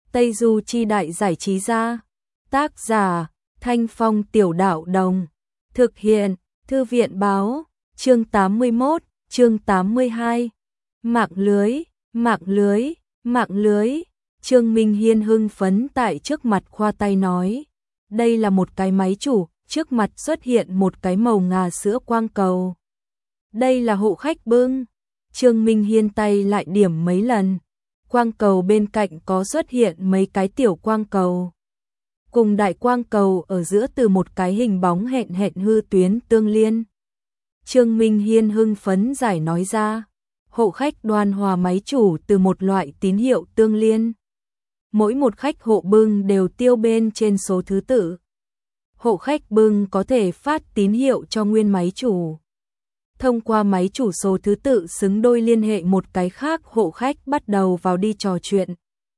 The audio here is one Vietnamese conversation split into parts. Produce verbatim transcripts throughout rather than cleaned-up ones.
Tây Du Chi Đại Giải Trí Gia. Tác giả, Thanh Phong Tiểu Đạo Đồng. Thực hiện, Thư viện Báo. Chương tám mươi mốt, chương tám mươi hai. Mạng lưới, mạng lưới, mạng lưới. Trương Minh Hiên hưng phấn tại trước mặt khoa tay nói. Đây là một cái máy chủ, trước mặt xuất hiện một cái màu ngà sữa quang cầu. Đây là hộ khách bưng. Trương Minh Hiên tay lại điểm mấy lần. Quang cầu bên cạnh có xuất hiện mấy cái tiểu quang cầu. Cùng đại quang cầu ở giữa từ một cái hình bóng hẹn hẹn hư tuyến tương liên. Trương Minh Hiên hưng phấn giải nói ra. Hộ khách đoan hòa máy chủ từ một loại tín hiệu tương liên. Mỗi một khách hộ bưng đều tiêu bên trên số thứ tự. Hộ khách bưng có thể phát tín hiệu cho nguyên máy chủ. Thông qua máy chủ số thứ tự xứng đôi liên hệ một cái khác hộ khách bắt đầu vào đi trò chuyện.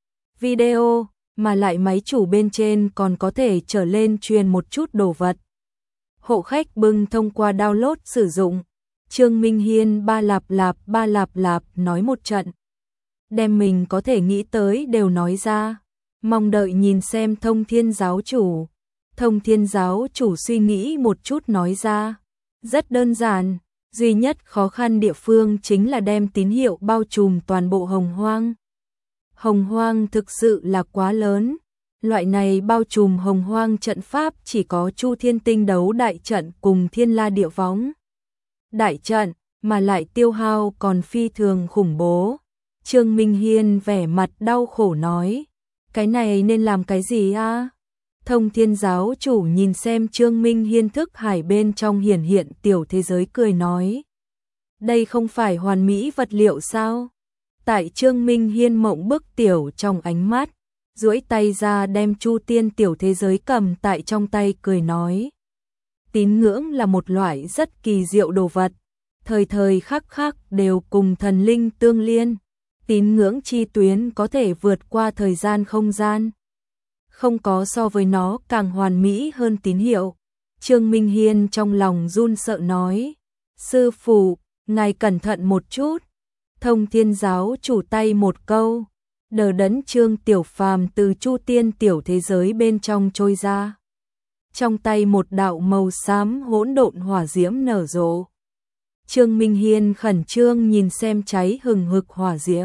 Video, mà lại máy chủ bên trên còn có thể trở lên truyền một chút đồ vật. Hộ khách bưng thông qua download sử dụng. Trương Minh Hiên ba lạp lạp ba lạp lạp nói một trận. Đem mình có thể nghĩ tới đều nói ra. Mong đợi nhìn xem Thông Thiên giáo chủ. Thông Thiên giáo chủ suy nghĩ một chút nói ra. Rất đơn giản. Duy nhất khó khăn địa phương chính là đem tín hiệu bao trùm toàn bộ Hồng Hoang. Hồng Hoang thực sự là quá lớn. Loại này bao trùm Hồng Hoang trận pháp chỉ có Chu Thiên Tinh Đấu đại trận cùng Thiên La Địa Võng đại trận, mà lại tiêu hao còn phi thường khủng bố. Trương Minh Hiên vẻ mặt đau khổ nói. Cái này nên làm cái gì a? Thông Thiên giáo chủ nhìn xem Trương Minh Hiên thức hải bên trong hiển hiện tiểu thế giới cười nói. Đây không phải hoàn mỹ vật liệu sao? Tại Trương Minh Hiên mộng bức tiểu trong ánh mắt, duỗi tay ra đem Chu Tiên tiểu thế giới cầm tại trong tay cười nói. Tín ngưỡng là một loại rất kỳ diệu đồ vật, thời thời khắc khắc đều cùng thần linh tương liên. Tín ngưỡng chi tuyến có thể vượt qua thời gian không gian. Không có so với nó càng hoàn mỹ hơn tín hiệu. Trương Minh Hiên trong lòng run sợ nói. Sư phụ, ngài cẩn thận một chút. Thông Thiên giáo chủ tay một câu. Đờ đẫn Trương Tiểu Phàm từ Chu Tiên tiểu thế giới bên trong trôi ra. Trong tay một đạo màu xám hỗn độn hỏa diễm nở rộ. Trương Minh Hiên khẩn trương nhìn xem cháy hừng hực hỏa diễm.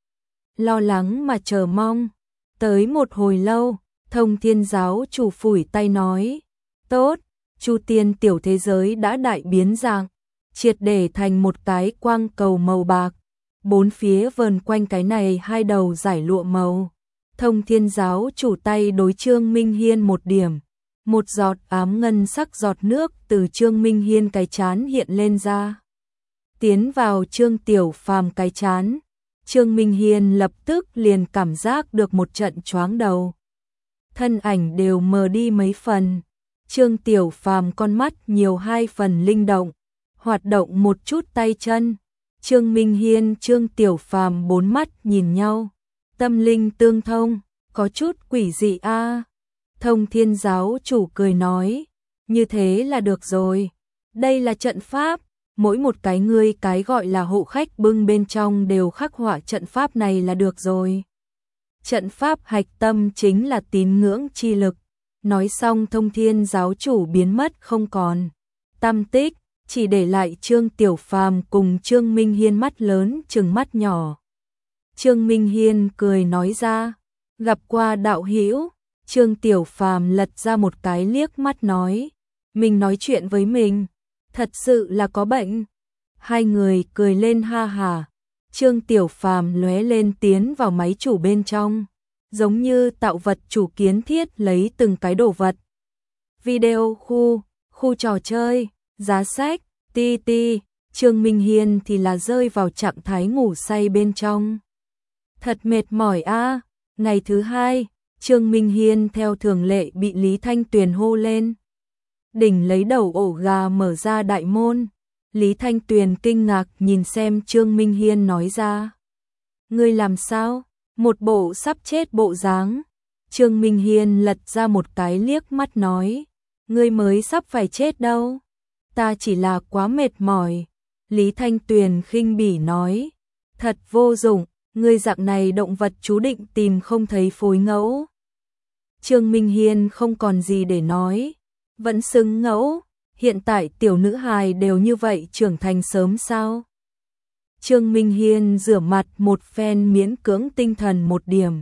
Lo lắng mà chờ mong. Tới một hồi lâu, Thông Thiên giáo chủ phủi tay nói. Tốt, Chu Tiên tiểu thế giới đã đại biến dạng, triệt để thành một cái quang cầu màu bạc. Bốn phía vờn quanh cái này hai đầu giải lụa màu. Thông Thiên giáo chủ tay đối Trương Minh Hiên một điểm. Một giọt ám ngân sắc giọt nước từ Trương Minh Hiên cái chán hiện lên ra. Tiến vào Trương Tiểu Phàm cái chán. Trương Minh Hiên lập tức liền cảm giác được một trận choáng đầu. Thân ảnh đều mờ đi mấy phần. Trương Tiểu Phàm con mắt nhiều hai phần linh động, hoạt động một chút tay chân. Trương Minh Hiên, Trương Tiểu Phàm bốn mắt nhìn nhau, tâm linh tương thông, có chút quỷ dị a. À. Thông Thiên giáo chủ cười nói, như thế là được rồi. Đây là trận pháp, mỗi một cái ngươi cái gọi là hộ khách bưng bên trong đều khắc họa trận pháp này là được rồi. Trận pháp hạch tâm chính là tín ngưỡng chi lực. Nói xong Thông Thiên giáo chủ biến mất không còn tăm tích, chỉ để lại Trương Tiểu Phàm cùng Trương Minh Hiên mắt lớn trừng mắt nhỏ. Trương Minh Hiên cười nói ra, gặp qua đạo hữu. Trương Tiểu Phàm lật ra một cái liếc mắt nói, mình nói chuyện với mình, thật sự là có bệnh. Hai người cười lên ha hà. Trương Tiểu Phàm lóe lên tiến vào máy chủ bên trong, giống như tạo vật chủ kiến thiết lấy từng cái đồ vật. Video khu, khu trò chơi, giá sách, ti ti. Trương Minh Hiên thì là rơi vào trạng thái ngủ say bên trong. Thật mệt mỏi a. À. Ngày thứ hai, Trương Minh Hiên theo thường lệ bị Lý Thanh Tuyền hô lên. Đỉnh lấy đầu ổ gà mở ra đại môn. Lý Thanh Tuyền kinh ngạc nhìn xem Trương Minh Hiên nói ra. Ngươi làm sao? Một bộ sắp chết bộ dáng. Trương Minh Hiên lật ra một cái liếc mắt nói. Ngươi mới sắp phải chết đâu. Ta chỉ là quá mệt mỏi. Lý Thanh Tuyền khinh bỉ nói. Thật vô dụng, Ngươi dạng này động vật chú định tìm không thấy phối ngẫu. Trương Minh Hiên không còn gì để nói, vẫn xứng ngẫu, hiện tại tiểu nữ hài đều như vậy trưởng thành sớm sao? Trương Minh Hiên rửa mặt một phen miễn cưỡng tinh thần một điểm.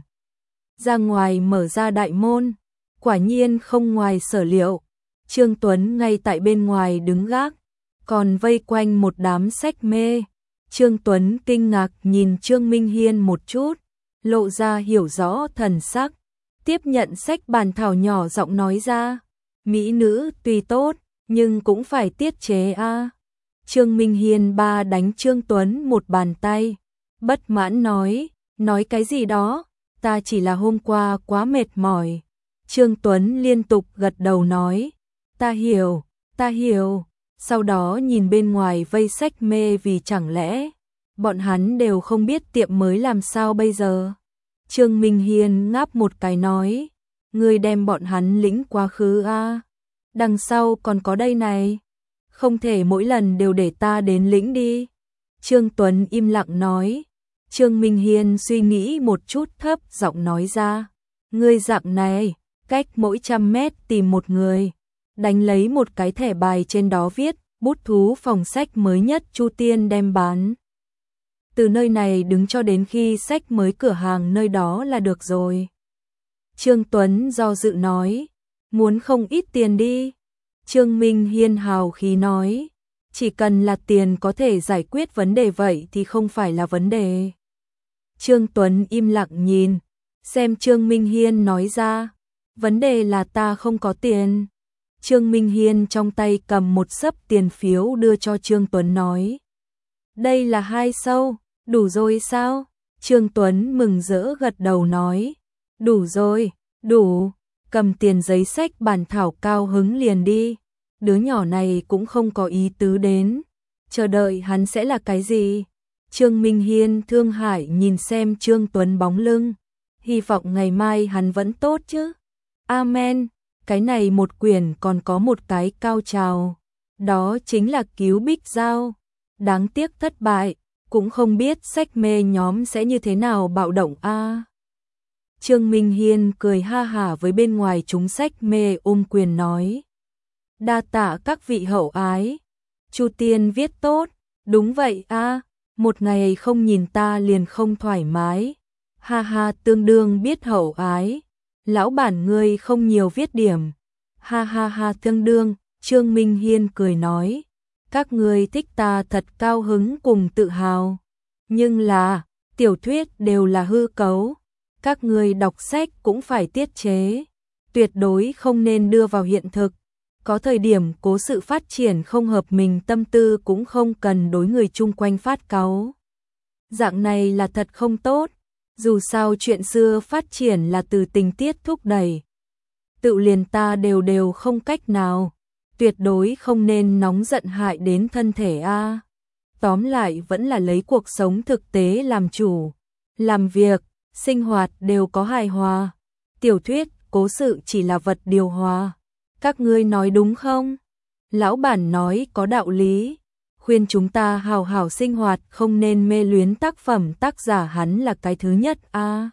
Ra ngoài mở ra đại môn, quả nhiên không ngoài sở liệu. Trương Tuấn ngay tại bên ngoài đứng gác, còn vây quanh một đám sách mê. Trương Tuấn kinh ngạc nhìn Trương Minh Hiên một chút, lộ ra hiểu rõ thần sắc, tiếp nhận sách bàn thảo nhỏ giọng nói ra, mỹ nữ tuy tốt, nhưng cũng phải tiết chế a. À. Trương Minh Hiên ba đánh Trương Tuấn một bàn tay, bất mãn nói, nói cái gì đó, ta chỉ là hôm qua quá mệt mỏi. Trương Tuấn liên tục gật đầu nói, ta hiểu, ta hiểu, sau đó nhìn bên ngoài vây sách mê vì chẳng lẽ bọn hắn đều không biết tiệm mới làm sao bây giờ. Trương Minh Hiên ngáp một cái nói, ngươi đem bọn hắn lĩnh quá khứ a, à. Đằng sau còn có đây này, không thể mỗi lần đều để ta đến lĩnh đi. Trương Tuấn im lặng nói. Trương Minh Hiên suy nghĩ một chút thấp giọng nói ra, ngươi dạng này, cách mỗi trăm mét tìm một người, đánh lấy một cái thẻ bài trên đó viết, bút thú phòng sách mới nhất Chu Tiên đem bán. Từ nơi này đứng cho đến khi sách mới cửa hàng nơi đó là được rồi. Trương Tuấn do dự nói, muốn không ít tiền đi. Trương Minh Hiên hào khí nói, chỉ cần là tiền có thể giải quyết vấn đề vậy thì không phải là vấn đề. Trương Tuấn im lặng nhìn, xem Trương Minh Hiên nói ra, vấn đề là ta không có tiền. Trương Minh Hiên trong tay cầm một xấp tiền phiếu đưa cho Trương Tuấn nói, đây là hai xâu, đủ rồi sao? Trương Tuấn mừng rỡ gật đầu nói, đủ rồi, đủ, cầm tiền giấy sách bàn thảo cao hứng liền đi. Đứa nhỏ này cũng không có ý tứ đến, chờ đợi hắn sẽ là cái gì? Trương Minh Hiên thương hại nhìn xem Trương Tuấn bóng lưng, hy vọng ngày mai hắn vẫn tốt chứ. Amen, cái này một quyển còn có một cái cao trào, đó chính là cứu Bích Giao. Đáng tiếc thất bại, cũng không biết sách mê nhóm sẽ như thế nào bạo động a. À. Trương Minh Hiên cười ha hả với bên ngoài chúng sách mê ôm quyền nói, đa tạ các vị hậu ái. Chu Tiên viết tốt, đúng vậy a, à, một ngày không nhìn ta liền không thoải mái. Ha ha, tương đương biết hậu ái. Lão bản ngươi không nhiều viết điểm. Ha ha ha, tương đương. Trương Minh Hiên cười nói, các ngươi thích ta thật cao hứng cùng tự hào. Nhưng là, tiểu thuyết đều là hư cấu. Các ngươi đọc sách cũng phải tiết chế, tuyệt đối không nên đưa vào hiện thực. Có thời điểm cố sự phát triển không hợp mình tâm tư cũng không cần đối người chung quanh phát cáu. Dạng này là thật không tốt, dù sao chuyện xưa phát triển là từ tình tiết thúc đẩy. Tự liền ta đều đều không cách nào, tuyệt đối không nên nóng giận hại đến thân thể a. Tóm lại vẫn là lấy cuộc sống thực tế làm chủ, làm việc, sinh hoạt đều có hài hòa. Tiểu thuyết, cố sự chỉ là vật điều hòa. Các ngươi nói đúng không? Lão bản nói có đạo lý, khuyên chúng ta hào hào sinh hoạt, không nên mê luyến tác phẩm tác giả hắn là cái thứ nhất a. À.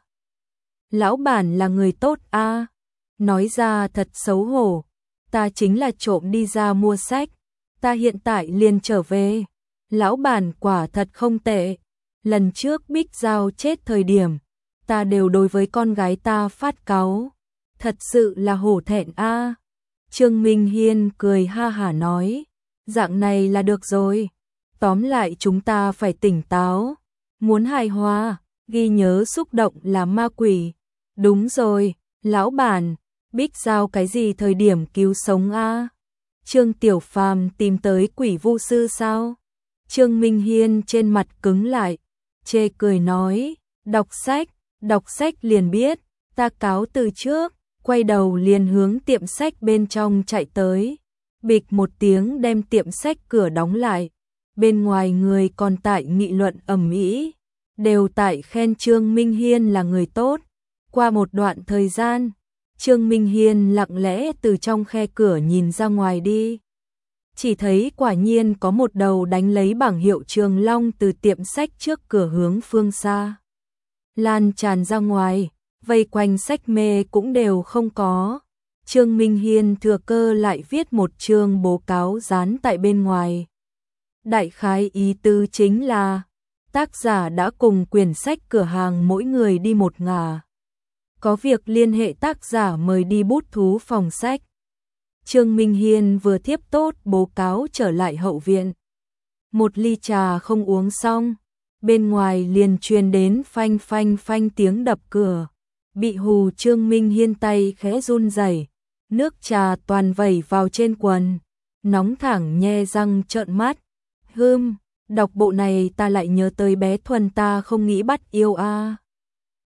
Lão bản là người tốt a. À. Nói ra thật xấu hổ, ta chính là trộm đi ra mua sách, ta hiện tại liền trở về. Lão bản quả thật không tệ, lần trước Bích Giao chết thời điểm, ta đều đối với con gái ta phát cáu, thật sự là hổ thẹn a. À. Trương Minh Hiên cười ha hả nói, dạng này là được rồi, tóm lại chúng ta phải tỉnh táo, muốn hài hòa, ghi nhớ xúc động là ma quỷ. Đúng rồi, lão bản, Bích Giao cái gì thời điểm cứu sống a? À? Trương Tiểu Phàm tìm tới quỷ vu sư sao? Trương Minh Hiên trên mặt cứng lại, chê cười nói, đọc sách, đọc sách liền biết, ta cáo từ trước. Quay đầu liền hướng tiệm sách bên trong chạy tới, bịch một tiếng đem tiệm sách cửa đóng lại. Bên ngoài người còn tại nghị luận ầm ĩ, đều tại khen Trương Minh Hiên là người tốt. Qua một đoạn thời gian, Trương Minh Hiên lặng lẽ từ trong khe cửa nhìn ra ngoài đi. Chỉ thấy quả nhiên có một đầu đánh lấy bảng hiệu Trường Long từ tiệm sách trước cửa hướng phương xa lan tràn ra ngoài, vây quanh sách mê cũng đều không có. Trương Minh Hiên thừa cơ lại viết một chương bố cáo dán tại bên ngoài. Đại khái ý tứ chính là tác giả đã cùng quyển sách cửa hàng mỗi người đi một ngả. Có việc liên hệ tác giả mời đi bút thú phòng sách. Trương Minh Hiên vừa tiếp tốt bố cáo trở lại hậu viện. Một ly trà không uống xong, bên ngoài liền truyền đến phanh phanh phanh tiếng đập cửa. Bị hù Trương Minh Hiên tay khẽ run rẩy, nước trà toàn vẩy vào trên quần, nóng thẳng nhe răng trợn mắt. Hưm, đọc bộ này ta lại nhớ tới bé Thuần ta không nghĩ bắt yêu a.